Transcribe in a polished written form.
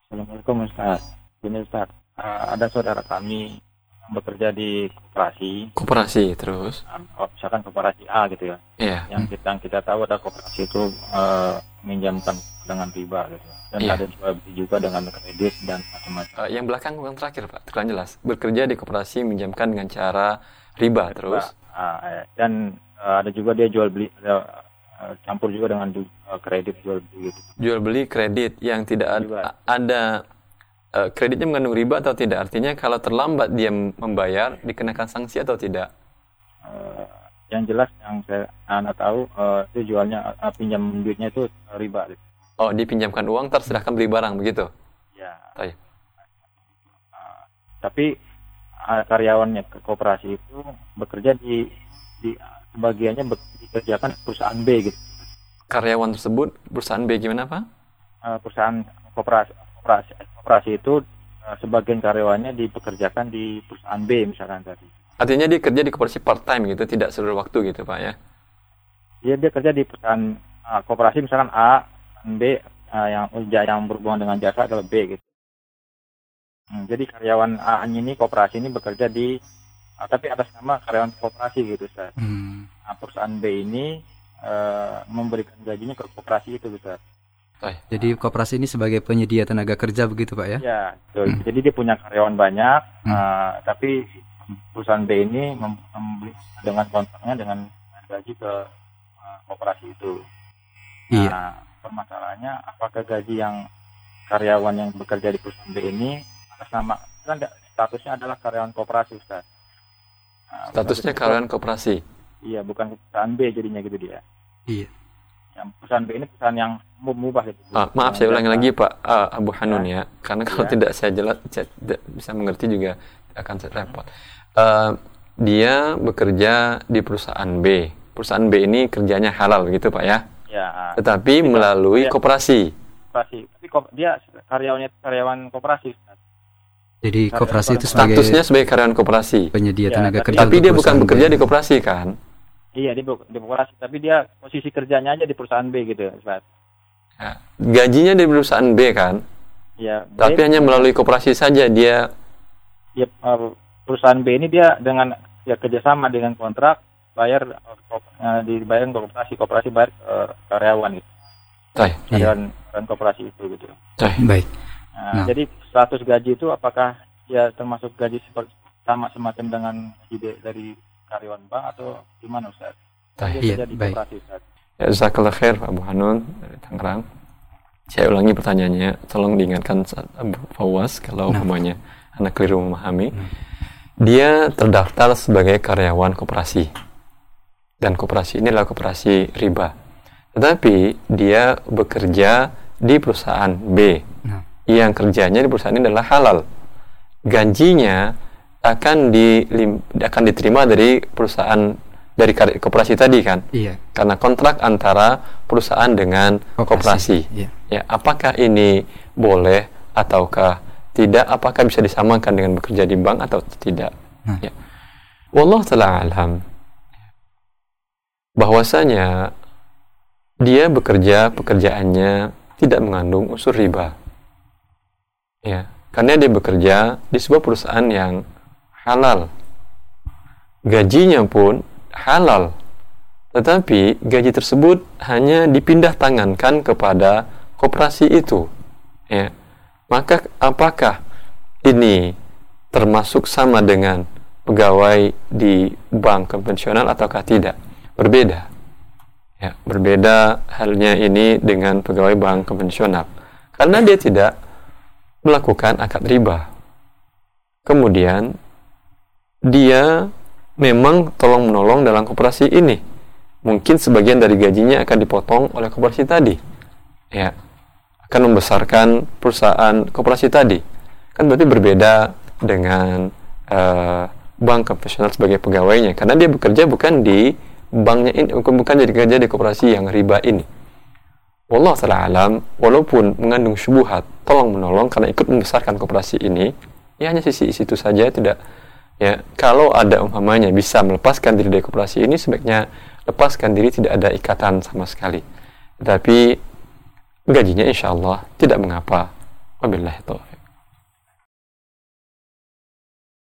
Assalamualaikum Ustaz. Ini Ustaz, ada saudara kami yang bekerja di koperasi, Koperasi terus. misalkan koperasi A gitu ya. Iya. Yang kita tahu ada koperasi itu meminjamkan dengan riba gitu. Dan Iya. ada jual beli juga dengan kredit dan macam-macam. Yang belakang bukan terakhir Pak, kurang jelas. Bekerja di koperasi minjamkan dengan cara riba terus. Dan ada juga dia jual beli, campur juga dengan kredit jual beli gitu. Jual beli kredit yang tidak Juga. ada kreditnya mengandung riba atau tidak? Artinya kalau terlambat dia membayar dikenakan sanksi atau tidak? Yang jelas yang Anda tahu itu jualnya pinjam duitnya itu riba gitu. Oh, dipinjamkan uang terserahkan beli barang begitu? Ya. Baik. Tapi karyawannya ke koperasi itu bekerja di sebagiannya dikerjakan perusahaan B gitu. Karyawan tersebut perusahaan B gimana Pak? Perusahaan koperasi itu sebagian karyawannya dipekerjakan di perusahaan B misalkan tadi. Artinya dia kerja di koperasi part time gitu, tidak seluruh waktu gitu Pak ya? Dia kerja di perusahaan koperasi misalkan A dan B, yang berhubungan dengan jasa adalah B gitu. Jadi karyawan A ini koperasi ini bekerja di tapi atas nama karyawan koperasi gitu Ustaz. Perusahaan B ini memberikan gajinya ke koperasi itu Ustaz. Jadi koperasi ini sebagai penyedia tenaga kerja begitu Pak ya? Ya, jadi dia punya karyawan banyak, tapi perusahaan B ini membeli dengan kontraknya dengan gaji ke koperasi itu. Iya. Nah, permasalahannya apakah gaji yang karyawan yang bekerja di perusahaan B ini atas nama kan statusnya adalah karyawan koperasi Ustaz. Statusnya karyawan koperasi. Iya, bukan perusahaan B jadinya gitu dia. Iya. Yang perusahaan B ini perusahaan yang mubah gitu. Maaf saya ulangi lagi Pak Abu Hanun ya, karena kalau tidak saya jelas saya tidak bisa mengerti juga akan repot. Dia bekerja di perusahaan B. Perusahaan B ini kerjanya halal gitu Pak ya? Ya. Tetapi melalui koperasi. Tapi dia karyawan koperasi. Jadi koperasi itu sebagai Statusnya sebagai karyawan koperasi. penyedia tenaga kerja. Tapi untuk dia bukan perusahaan bekerja B. di koperasi kan? Iya, di koperasi, tapi dia posisi kerjanya aja di perusahaan B gitu, Ustaz. Ya. Gajinya di perusahaan B kan? Ya. Tapi hanya melalui koperasi saja dia. Ya, perusahaan B ini dia dengan kerjasama dengan kontrak dibayar ke koperasi bayar karyawan gitu. Karyawan koperasi itu gitu. Baik. Nah, jadi status gaji itu apakah ya termasuk gaji sama semacam dengan gaji dari karyawan bank atau gimana Ustaz? Iya, baik. Ya, jazakallah khair Pak Abu Hanun dari Tangerang. Saya ulangi pertanyaannya, tolong diingatkan Abu Fawaz kalau umpamanya anak keliru memahami. Dia terdaftar sebagai karyawan koperasi. Dan koperasi ini adalah koperasi riba. Tetapi dia bekerja di perusahaan B. Yang kerjanya di perusahaan ini adalah halal. Gajinya akan diterima dari perusahaan dari koperasi tadi kan? Iya. Karena kontrak antara perusahaan dengan koperasi. Iya. Ya, apakah ini boleh ataukah tidak? Apakah bisa disamakan dengan bekerja di bank atau tidak? Ya. Wallahu ta'ala alam. Bahwasanya dia bekerja pekerjaannya tidak mengandung unsur riba. Ya, karena dia bekerja di sebuah perusahaan yang halal. Gajinya pun halal. Tetapi gaji tersebut hanya dipindah tangankan kepada koperasi itu. Ya. Maka apakah ini termasuk sama dengan pegawai di bank konvensional ataukah tidak? Berbeda. Ya, berbeda halnya ini dengan pegawai bank konvensional. Karena dia tidak melakukan akad riba. Kemudian dia memang tolong-menolong dalam koperasi ini. Mungkin sebagian dari gajinya akan dipotong oleh koperasi tadi. Ya, akan membesarkan perusahaan koperasi tadi. Kan berarti berbeda dengan bank konvensional sebagai pegawainya. Karena dia bekerja bukan di banknya ini, bukan jadi kerja di koperasi yang riba ini. Wallahu ta'ala alam, walaupun mengandung syubhat, tolong menolong karena ikut membesarkan koperasi ini, ya hanya sisi itu saja, tidak. Ya, kalau ada umpamanya bisa melepaskan diri dari koperasi ini, sebaiknya lepaskan diri, tidak ada ikatan sama sekali. Tetapi gajinya insya Allah tidak mengapa. Wabillahi taufiq.